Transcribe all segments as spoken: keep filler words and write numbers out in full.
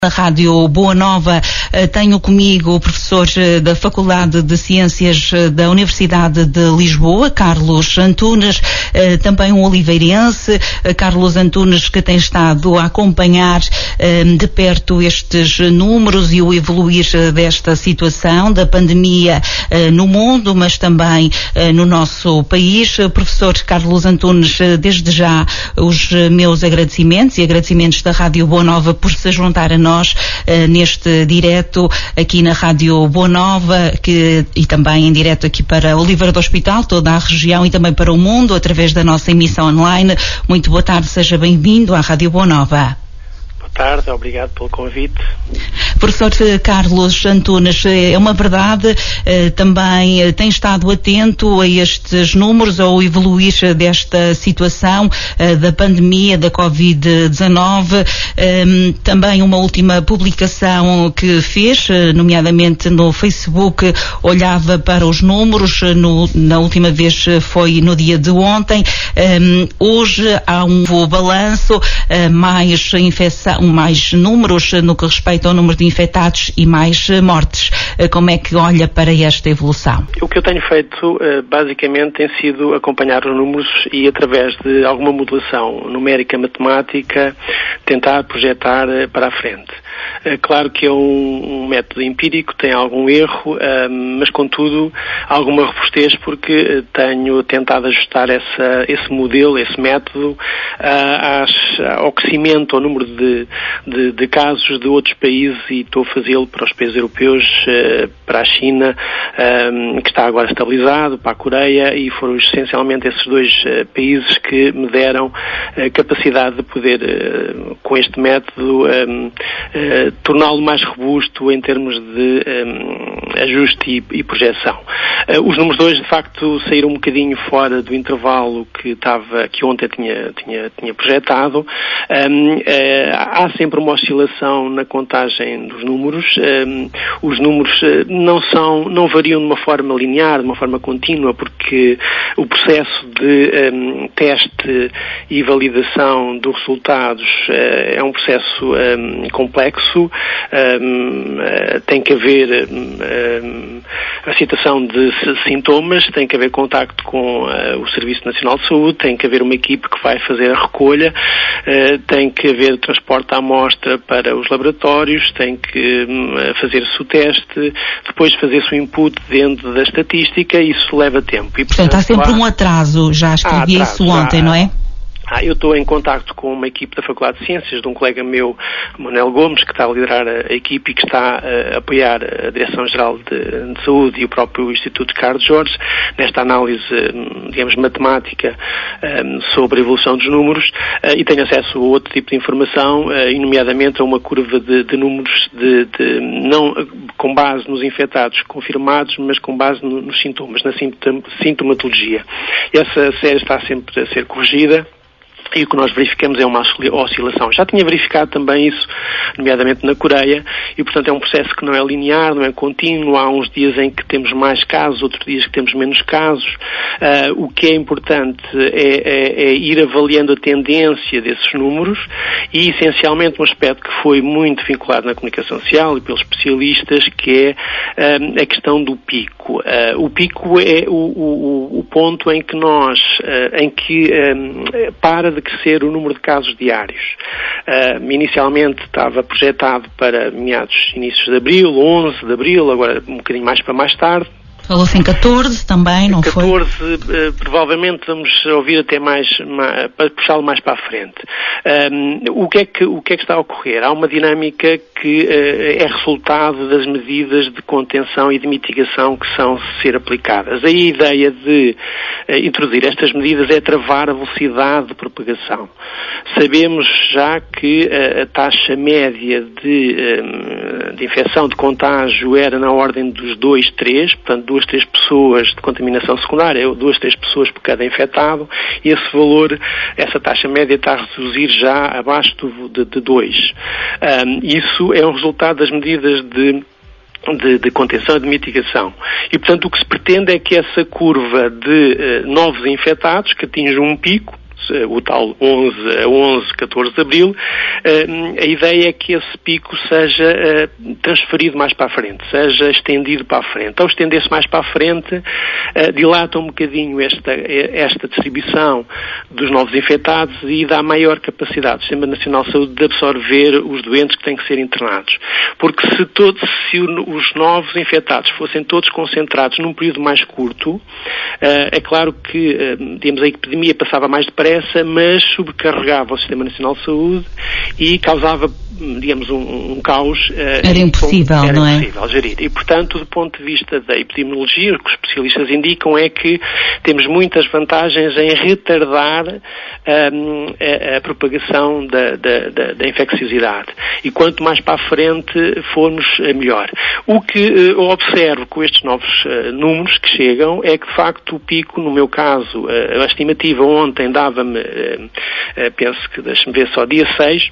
Na Rádio Boa Nova tenho comigo o professor da Faculdade de Ciências da Universidade de Lisboa, Carlos Antunes, também um oliveirense, Carlos Antunes, que tem estado a acompanhar de perto estes números e o evoluir desta situação da pandemia no mundo, mas também no nosso país. Professor Carlos Antunes, desde já os meus agradecimentos e agradecimentos da Rádio Boa Nova por se juntar a nós nós uh, neste direto aqui na Rádio Boa Nova, que, e também em direto aqui para Oliveira do Hospital, toda a região e também para o mundo, através da nossa emissão online. Muito boa tarde, seja bem-vindo à Rádio Boa Nova. Boa tarde, obrigado pelo convite. Professor Carlos Antunes, é uma verdade, também tem estado atento a estes números, ao evoluir desta situação da pandemia da covid dezenove, também uma última publicação que fez, nomeadamente no Facebook, olhava para os números, no, na última vez foi no dia de ontem. Hoje há um novo balanço, mais infecção, mais números no que respeita ao número de infectados e mais mortes. Como é que olha para esta evolução? O que eu tenho feito, basicamente, tem sido acompanhar os números e, através de alguma modulação numérica, matemática, tentar projetar para a frente. Claro que é um, um método empírico, tem algum erro, mas, contudo, alguma robustez, porque tenho tentado ajustar essa, esse modelo, esse método, às, ao crescimento, ao número de, de, de casos de outros países, e estou a fazê-lo para os países europeus, para a China, que está agora estabilizado, para a Coreia, e foram essencialmente esses dois países que me deram a capacidade de poder, com este método, Uh, torná-lo mais robusto em termos de um, ajuste e, e projeção. Uh, os números de hoje, de facto, saíram um bocadinho fora do intervalo que estava, que ontem tinha, tinha, tinha projetado. Um, uh, há sempre uma oscilação na contagem dos números. Um, os números uh, não são, não variam de uma forma linear, de uma forma contínua, porque o processo de um, teste e validação dos resultados uh, é um processo um, complexo. Um, uh, tem que haver um, a citação de sintomas, tem que haver contacto com uh, o Serviço Nacional de Saúde, tem que haver uma equipe que vai fazer a recolha, uh, tem que haver transporte à amostra para os laboratórios, tem que um, fazer-se o teste, depois fazer-se o input dentro da estatística, e isso leva tempo. E, portanto, há sempre há... um atraso, já escrevi ah, isso ontem, já... não é? Ah, eu estou em contacto com uma equipe da Faculdade de Ciências, de um colega meu, Manuel Gomes, que está a liderar a, a equipe e que está a, a apoiar a Direção-Geral de, de Saúde e o próprio Instituto Carlos Jorge, nesta análise, digamos, matemática um, sobre a evolução dos números, uh, e tenho acesso a outro tipo de informação, uh, e nomeadamente a uma curva de, de números de, de, não com base nos infectados confirmados, mas com base no, nos sintomas, na sintomatologia. Essa série está sempre a ser corrigida. E o que nós verificamos é uma oscilação. Já tinha verificado também isso, nomeadamente na Coreia, e, portanto, é um processo que não é linear, não é contínuo. Há uns dias em que temos mais casos, outros dias que temos menos casos. Uh, o que é importante é, é, é ir avaliando a tendência desses números e, essencialmente, um aspecto que foi muito vinculado na comunicação social e pelos especialistas, que é um, a questão do pico. Uh, o pico é o, o, o ponto em que nós, uh, em que um, para de crescer o número de casos diários. Uh, inicialmente estava projetado para meados, inícios de abril, onze de abril, agora um bocadinho mais para mais tarde. Falou-se em catorze também, não foi? catorze, uh, provavelmente vamos ouvir até mais, mais para puxá-lo mais para a frente. Um, o, que é que, o que é que está a ocorrer? Há uma dinâmica que uh, é resultado das medidas de contenção e de mitigação que são ser aplicadas. A ideia de uh, introduzir estas medidas é travar a velocidade de propagação. Sabemos já que uh, a taxa média de, um, de infecção, de contágio, era na ordem dos dois, três, portanto, duas, três pessoas de contaminação secundária, duas, três pessoas por cada infectado, e esse valor, essa taxa média está a reduzir já abaixo do, de, de dois. Um, isso é um resultado das medidas de De, de contenção e de mitigação. E, portanto, o que se pretende é que essa curva de uh, novos infectados, que atinge um pico, o tal onze, onze, catorze de abril, a ideia é que esse pico seja transferido mais para a frente, seja estendido para a frente. Ao estender-se mais para a frente, dilata um bocadinho esta, esta distribuição dos novos infectados e dá maior capacidade do Sistema Nacional de Saúde de absorver os doentes que têm que ser internados. Porque se, todos, se os novos infectados fossem todos concentrados num período mais curto, é claro que, digamos, a epidemia passava mais depressa, mas sobrecarregava o Sistema Nacional de Saúde e causava, digamos, um, um caos. Era impossível, era não é? Era impossível gerir. E, portanto, do ponto de vista da epidemiologia, o que os especialistas indicam é que temos muitas vantagens em retardar um, a, a propagação da, da, da, da infecciosidade. E quanto mais para a frente formos, melhor. O que uh, eu observo com estes novos uh, números que chegam é que, de facto, o pico, no meu caso, uh, a estimativa ontem dava-me, uh, uh, penso que, deixe-me ver só, dia seis,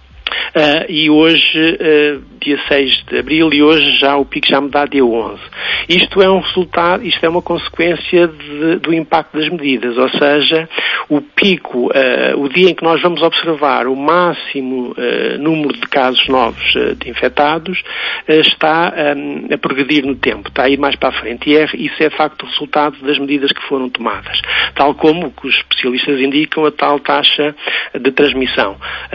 Uh, e hoje, uh, dia seis de abril, e hoje já o pico já me dá dia onze. Isto é um resultado, isto é uma consequência de, do impacto das medidas, ou seja, o pico, uh, o dia em que nós vamos observar o máximo uh, número de casos novos uh, de infectados, uh, está um, a progredir no tempo, está a ir mais para a frente, e é, isso é de facto o resultado das medidas que foram tomadas, tal como o que os especialistas indicam, a tal taxa de transmissão.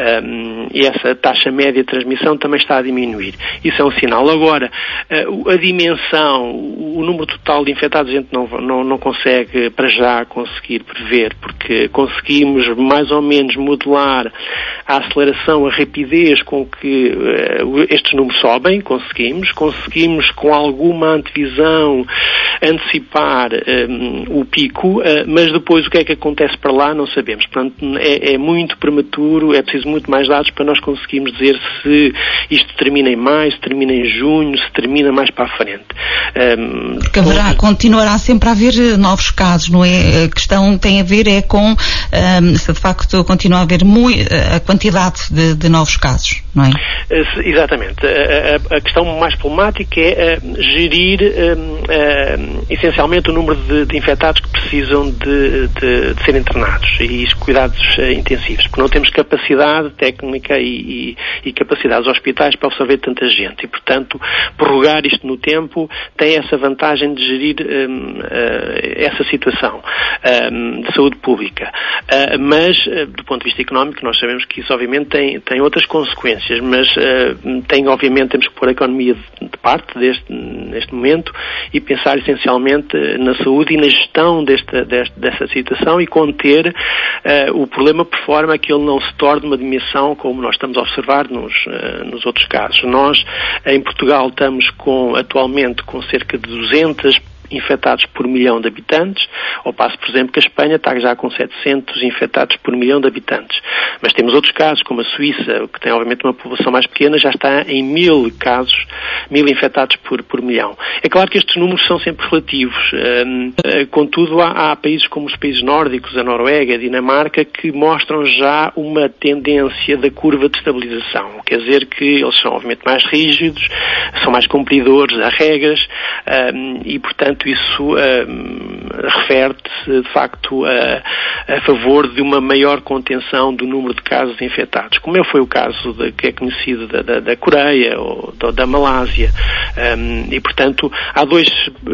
Um, e essa a taxa média de transmissão também está a diminuir. Isso é um sinal. Agora, a dimensão, o número total de infectados, a gente não, não, não consegue, para já, conseguir prever, porque conseguimos mais ou menos modelar a aceleração, a rapidez com que uh, estes números sobem, conseguimos. Conseguimos, com alguma antevisão, antecipar um, o pico, uh, mas depois o que é que acontece para lá não sabemos. Portanto, é, é muito prematuro, é preciso muito mais dados para nós conseguirmos dizer se isto termina em maio, se termina em junho, se termina mais para a frente. Um, Porque haverá, com... continuará sempre a haver novos casos, não é? A questão tem a ver é com um, se de facto continua a haver muito, a quantidade de, de novos casos, não é? Uh, exatamente. A, a, a questão mais problemática é uh, gerir um, uh, essencialmente o número de, de infectados que precisam de, de, de ser internados e os cuidados uh, intensivos, porque não temos capacidade técnica e, e, e capacidade dos hospitais para absorver tanta gente e, portanto, prorrogar isto no tempo tem essa vantagem de gerir um, uh, essa situação um, de saúde pública. Uh, mas, uh, do ponto de vista económico, nós sabemos que isso, obviamente, tem, tem outras consequências, mas uh, tem, obviamente, temos que pôr a economia de, de parte deste, neste momento e pensar essencialmente na saúde e na gestão desta, desta, desta situação e conter uh, o problema por forma que ele não se torne uma dimensão como nós estamos a observar nos, uh, nos outros casos. Nós, em Portugal, estamos com, atualmente com cerca de duzentos infectados por milhão de habitantes, ao passo, por exemplo, que a Espanha está já com setecentos infectados por milhão de habitantes. Mas temos outros casos, como a Suíça, que tem obviamente uma população mais pequena, já está em mil casos, mil infectados por, por milhão. É claro que estes números são sempre relativos, um, uh, contudo há, há países como os países nórdicos, a Noruega, a Dinamarca, que mostram já uma tendência da curva de estabilização. Quer dizer que eles são obviamente mais rígidos, são mais cumpridores a regras um, e, portanto, isso um, refere-se, de facto, a, a favor de uma maior contenção do número de casos infectados, como foi o caso de, que é conhecido da, da, da Coreia ou da, da Malásia. Um, e, portanto, há dois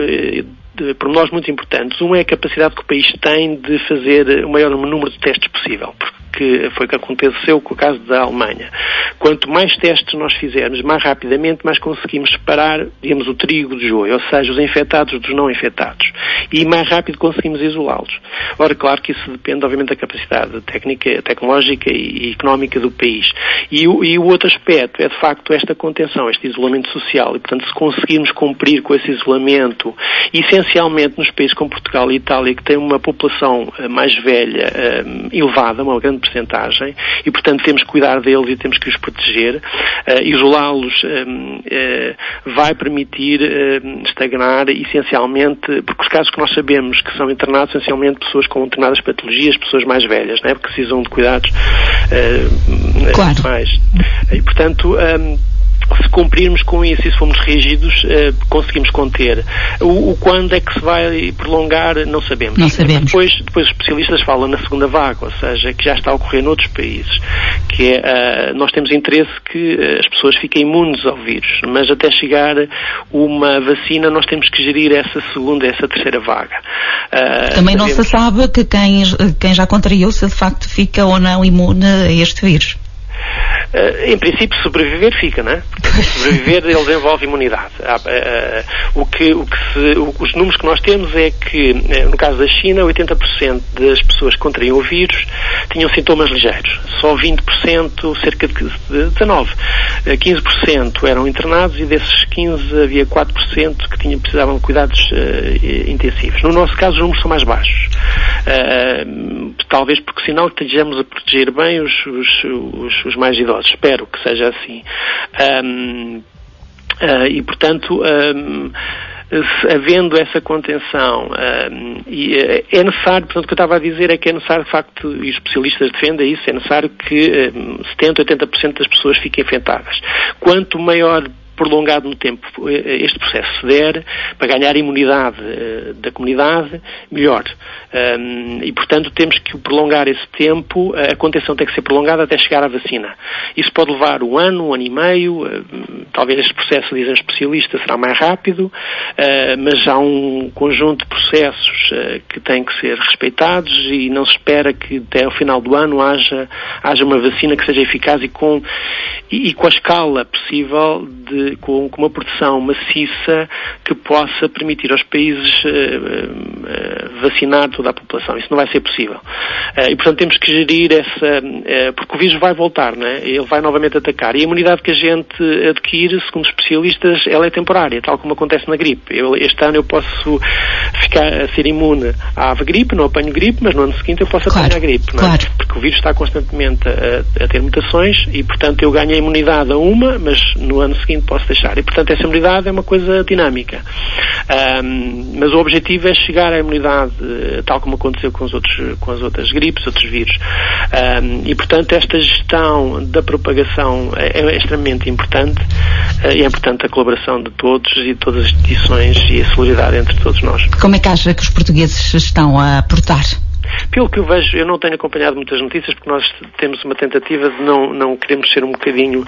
uh, pormenores muito importantes. Um é a capacidade que o país tem de fazer o maior número de testes possível, porque que foi o que aconteceu com o caso da Alemanha. Quanto mais testes nós fizermos, mais rapidamente, mais conseguimos separar, digamos, o trigo do joio, ou seja, os infectados dos não infectados. E mais rápido conseguimos isolá-los. Ora, claro que isso depende, obviamente, da capacidade técnica, tecnológica e económica do país. E o, e o outro aspecto é, de facto, esta contenção, este isolamento social. E, portanto, se conseguirmos cumprir com esse isolamento, essencialmente nos países como Portugal e Itália, que têm uma população mais velha, um, elevada, uma grande percentagem, e portanto temos que cuidar deles e temos que os proteger. Uh, isolá-los um, uh, vai permitir uh, estagnar essencialmente, porque os casos que nós sabemos que são internados, essencialmente pessoas com determinadas patologias, pessoas mais velhas, né, porque precisam de cuidados uh, claro. mais. E portanto um, se cumprirmos com isso e se formos rígidos, uh, conseguimos conter. O, o quando é que se vai prolongar, não sabemos. Não sabemos. Depois, depois os especialistas falam na segunda vaga, ou seja, que já está a ocorrer noutros países, que é, uh, nós temos interesse que uh, as pessoas fiquem imunes ao vírus, mas até chegar uma vacina nós temos que gerir essa segunda e essa terceira vaga. Uh, Também não se sabe que quem, quem já contraiu se de facto fica ou não imune a este vírus. Uh, em princípio, sobreviver fica, não é? Porque sobreviver ele desenvolve imunidade. Uh, uh, o que, o que se, o, os números que nós temos é que, uh, no caso da China, oitenta por cento das pessoas que contraíam o vírus tinham sintomas ligeiros. Só vinte por cento, cerca de dezanove por cento, uh, quinze por cento eram internados e desses quinze por cento havia quatro por cento que tinham, precisavam de cuidados uh, intensivos. No nosso caso, os números são mais baixos. Uh, talvez porque sinal que estejamos a proteger bem os, os, os, os mais idosos. Espero que seja assim. Um, uh, e, portanto, um, havendo essa contenção, um, e, uh, é necessário, portanto, o que eu estava a dizer é que é necessário, de facto, e os especialistas defendem isso, é necessário que um, setenta, oitenta por cento das pessoas fiquem afetadas. Quanto maior prolongado no tempo este processo se der, para ganhar imunidade uh, da comunidade, melhor. Um, e, portanto, temos que prolongar esse tempo, a contenção tem que ser prolongada até chegar à vacina. Isso pode levar um ano, um ano e meio, uh, talvez este processo, dizem os especialistas, será mais rápido, uh, mas há um conjunto de processos uh, que têm que ser respeitados e não se espera que até ao final do ano haja, haja uma vacina que seja eficaz e com, e, e com a escala possível de Com, com uma proteção maciça que possa permitir aos países uh, uh, vacinar toda a população. Isso não vai ser possível. Uh, e, portanto, temos que gerir essa... Uh, porque o vírus vai voltar, não é? Ele vai novamente atacar. E a imunidade que a gente adquire, segundo os especialistas, ela é temporária, tal como acontece na gripe. Eu, este ano eu posso ficar a ser imune à gripe, não apanho gripe, mas no ano seguinte eu posso claro, apanhar gripe, não é? Claro. Porque o vírus está constantemente a, a ter mutações e, portanto, eu ganho a imunidade a uma, mas no ano seguinte posso deixar. E, portanto, essa imunidade é uma coisa dinâmica. Um, mas o objetivo é chegar à imunidade uh, tal como aconteceu com, os outros, com as outras gripes, outros vírus. Um, e, portanto, esta gestão da propagação é, é extremamente importante uh, e é importante a colaboração de todos e de todas as instituições e a solidariedade entre todos nós. Como é que acha que os portugueses estão a portar? Pelo que eu vejo, eu não tenho acompanhado muitas notícias porque nós temos uma tentativa de não, não queremos ser um bocadinho,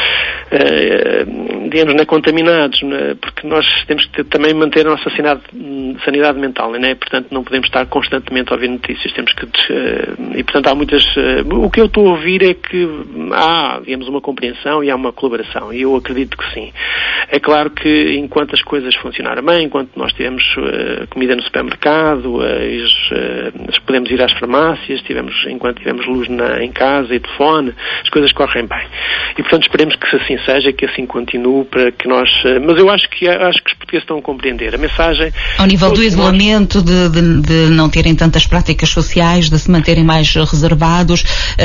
uh, digamos, né, contaminados, né, porque nós temos que ter, também manter a nossa sanidade, sanidade mental, né, portanto não podemos estar constantemente a ouvir notícias, temos que, uh, e portanto há muitas, uh, o que eu estou a ouvir é que há, digamos, uma compreensão e há uma colaboração, e eu acredito que sim. É claro que enquanto as coisas funcionarem bem, enquanto nós tivermos uh, comida no supermercado, uh, as, uh, podemos ir às farmácias, tivemos, enquanto tivemos luz na, em casa e telefone, as coisas correm bem. E, portanto, esperemos que assim seja, que assim continue, para que nós... Mas eu acho que, acho que os portugueses estão a compreender. A mensagem... Ao nível do isolamento, nós... de, de, de não terem tantas práticas sociais, de se manterem mais reservados,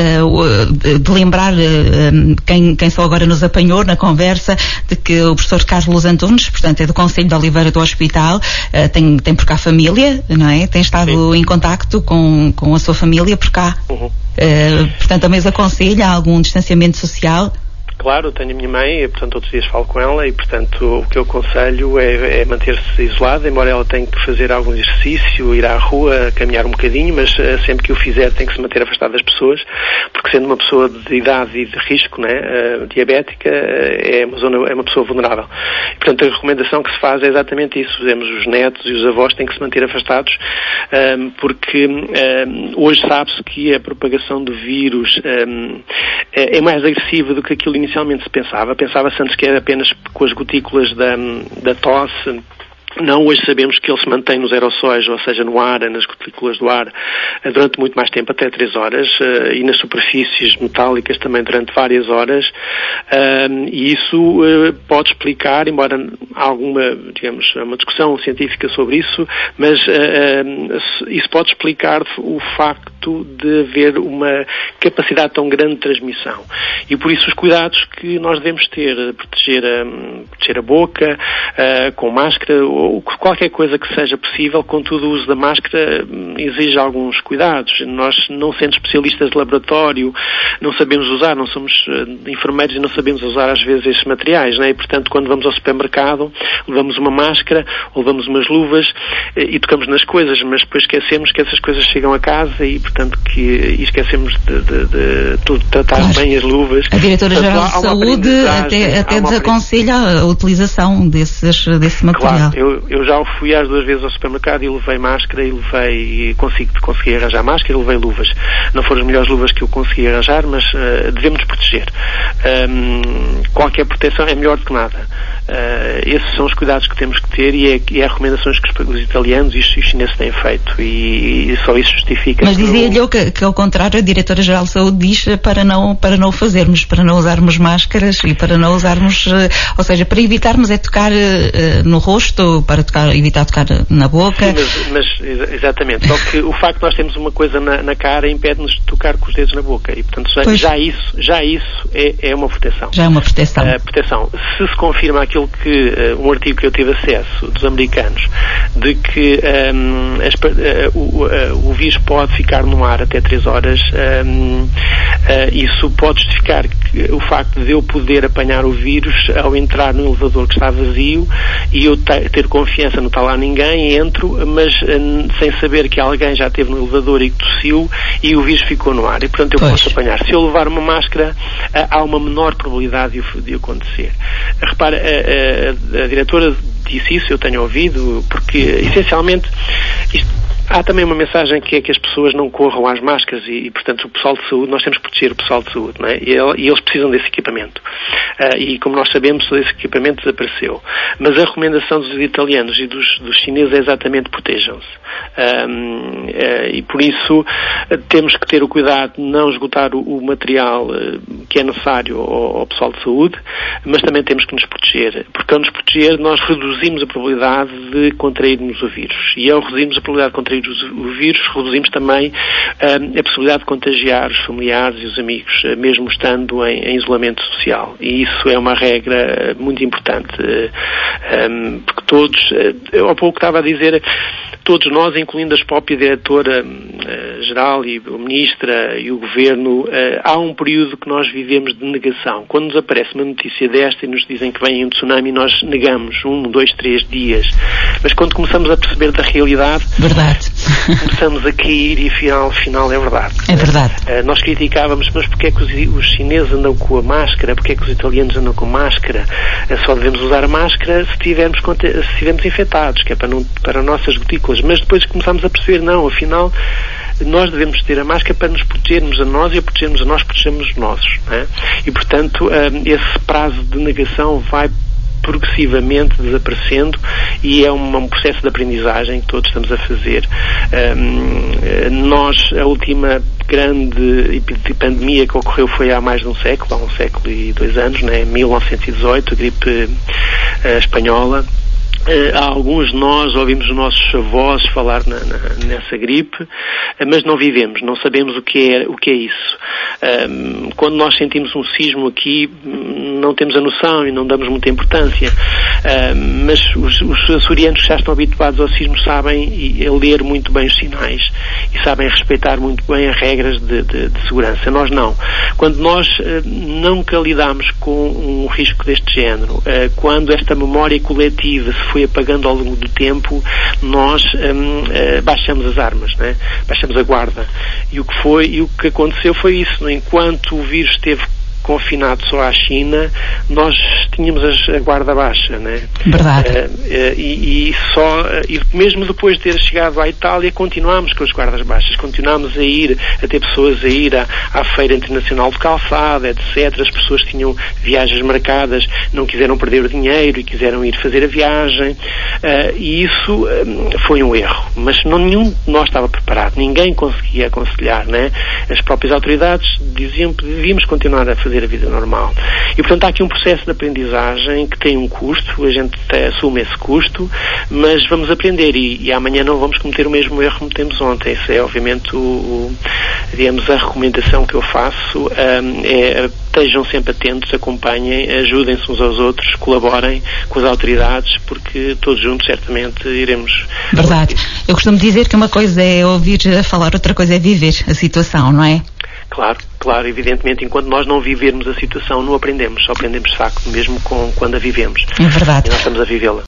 uh, de lembrar uh, quem, quem só agora nos apanhou na conversa, de que o professor Carlos Antunes, portanto, é do Conselho de Oliveira do Hospital, uh, tem, tem por cá família, não é? Tem estado Sim. em contacto com, com a sua família por cá. Uhum. Uh, portanto, também aconselha algum distanciamento social? Claro, tenho a minha mãe, e, portanto, todos os dias falo com ela e, portanto, o que eu aconselho é, é manter-se isolada, embora ela tenha que fazer algum exercício, ir à rua, caminhar um bocadinho, mas uh, sempre que o fizer tem que se manter afastado das pessoas, porque sendo uma pessoa de idade e de risco, né, uh, diabética, uh, é, uma zona, é uma pessoa vulnerável. E, portanto, a recomendação que se faz é exatamente isso. Fazemos os netos e os avós têm que se manter afastados, um, porque um, hoje sabe-se que a propagação do vírus um, é, é mais agressiva do que aquilo inicialmente Inicialmente se pensava. Pensava-se antes que era apenas com as gotículas da, da tosse. Não, hoje sabemos que ele se mantém nos aerossóis, ou seja, no ar, nas gotículas do ar, durante muito mais tempo, até três horas, uh, e nas superfícies metálicas também durante várias horas, uh, e isso uh, pode explicar, embora há alguma, digamos, uma discussão científica sobre isso, mas uh, uh, isso pode explicar o facto de haver uma capacidade tão grande de transmissão. E por isso os cuidados que nós devemos ter, proteger a, proteger a boca, uh, com máscara, ou qualquer coisa que seja possível, contudo o uso da máscara exige alguns cuidados. Nós, não sendo especialistas de laboratório, não sabemos usar, não somos uh, enfermeiros e não sabemos usar às vezes estes materiais, né? E portanto quando vamos ao supermercado levamos uma máscara ou levamos umas luvas uh, e tocamos nas coisas, mas depois esquecemos que essas coisas chegam a casa e portanto que e esquecemos de, de, de, de tratar claro. bem as luvas. A Diretora-Geral de Saúde até, até desaconselha a utilização desses, desse material. Claro, eu, eu já fui às duas vezes ao supermercado e levei máscara e levei, e consigo, consegui arranjar máscara e levei luvas. Não foram as melhores luvas que eu consegui arranjar, mas uh, devemos nos proteger. Um, qualquer proteção é melhor do que nada. Uh, esses são os cuidados que temos que ter e é, e é recomendações que os, os italianos e os, os chineses têm feito e, e só isso justifica. Mas dizia-lhe eu que, que ao contrário a Diretora-Geral de Saúde diz para não, para não o fazermos, para não usarmos máscaras e para não usarmos, uh, ou seja, para evitarmos é tocar uh, no rosto, para tocar, evitar tocar na boca. Sim, mas, mas exatamente, só que o facto de nós termos uma coisa na, na cara impede-nos de tocar com os dedos na boca e portanto já, já isso, já isso é, é uma proteção. Já é uma proteção. Uh, proteção. Se se confirma aquilo que, uh, um artigo que eu tive acesso dos americanos, de que um, as, uh, o, uh, o vírus pode ficar no ar até três horas, um, uh, isso pode justificar que, o facto de eu poder apanhar o vírus ao entrar no elevador que está vazio e eu te, ter confiança, não está lá ninguém, entro, mas uh, sem saber que alguém já esteve no elevador e que tossiu e o vírus ficou no ar. E portanto eu pois. posso apanhar. Se eu levar uma máscara, uh, há uma menor probabilidade de, de acontecer. Uh, repara, uh, uh, a diretora disse isso, eu tenho ouvido, porque essencialmente isto, há também uma mensagem que é que as pessoas não corram às máscaras e, e portanto, o pessoal de saúde, nós temos que proteger o pessoal de saúde, não é? E, ele, e eles precisam desse equipamento. Uh, e, como nós sabemos, esse equipamento desapareceu. Mas a recomendação dos italianos e dos, dos chineses é exatamente protejam-se. Um, uh, e, por isso, uh, temos que ter o cuidado de não esgotar o, o material uh, que é necessário ao, ao pessoal de saúde, mas também temos que nos proteger. Porque, ao nos proteger, nós reduzimos a probabilidade de contrairmos o vírus. E, ao reduzirmos a probabilidade de contrair o vírus, reduzimos também uh, a possibilidade de contagiar os familiares e os amigos, uh, mesmo estando em, em isolamento social. E isso é uma regra muito importante, uh, um, porque todos, uh, há pouco estava a dizer, todos nós, incluindo a própria diretora-geral uh, e a ministra e o governo, uh, há um período que nós vivemos de negação. Quando nos aparece uma notícia desta e nos dizem que vem um tsunami, nós negamos um, dois, três dias. Mas quando começamos a perceber da realidade, verdade. começamos a cair e afinal, afinal é verdade. É verdade. Uh, nós criticávamos, mas porque é que os, os chineses andam com a máscara? Porque é que os italianos andam com máscara? Uh, só devemos usar a máscara se estivermos, se estivermos infectados, que é para, não, para nossas gotículas. Mas depois começámos a perceber, não, afinal nós devemos ter a máscara para nos protegermos a nós e a protegermos a nós, protegermos os nossos, não é? E portanto uh, esse prazo de negação vai progressivamente desaparecendo e é um, um processo de aprendizagem que todos estamos a fazer. Um, nós, a última grande pandemia que ocorreu foi há mais de um século, há um século e dois anos, né? mil novecentos e dezoito, a gripe uh, espanhola. Uh, há alguns de nós ouvimos os nossos avós falar na, na, nessa gripe, uh, mas não vivemos, não sabemos o que é, o que é isso. Um, quando nós sentimos um sismo aqui, não temos a noção e não damos muita importância, uh, mas os, os açorianos que já estão habituados ao sismo sabem e, a ler muito bem os sinais e sabem respeitar muito bem as regras de, de, de segurança. Nós não. Quando nós uh, nunca lidamos com um risco deste género, uh, quando esta memória coletiva se foi apagando ao longo do tempo, nós um, uh, baixamos as armas, né? Baixamos a guarda. E o que foi, e o que aconteceu foi isso. Né? Enquanto o vírus esteve confinado só à China, nós tínhamos a guarda baixa, né? Verdade. Uh, uh, e, e só, uh, e mesmo depois de ter chegado à Itália, continuámos com as guardas baixas, continuámos a ir, a ter pessoas a ir à, à Feira Internacional de Calçada, etcétera. As pessoas tinham viagens marcadas, não quiseram perder o dinheiro e quiseram ir fazer a viagem, uh, e isso um, foi um erro, mas não, nenhum de nós estava preparado, ninguém conseguia aconselhar, né? As próprias autoridades diziam que devíamos continuar a fazer a vida normal. E, portanto, há aqui um processo de aprendizagem que tem um custo, a gente assume esse custo, mas vamos aprender e, e amanhã não vamos cometer o mesmo erro que cometemos ontem. Isso é, obviamente, o, o, digamos, a recomendação que eu faço um, é estejam sempre atentos, acompanhem, ajudem-se uns aos outros, colaborem com as autoridades, porque todos juntos certamente iremos... Verdade. Eu costumo dizer que uma coisa é ouvir falar, outra coisa é viver a situação, não é? Claro, claro, evidentemente, enquanto nós não vivermos a situação, não aprendemos, só aprendemos de facto, mesmo com, quando a vivemos. É verdade. E nós estamos a vivê-la.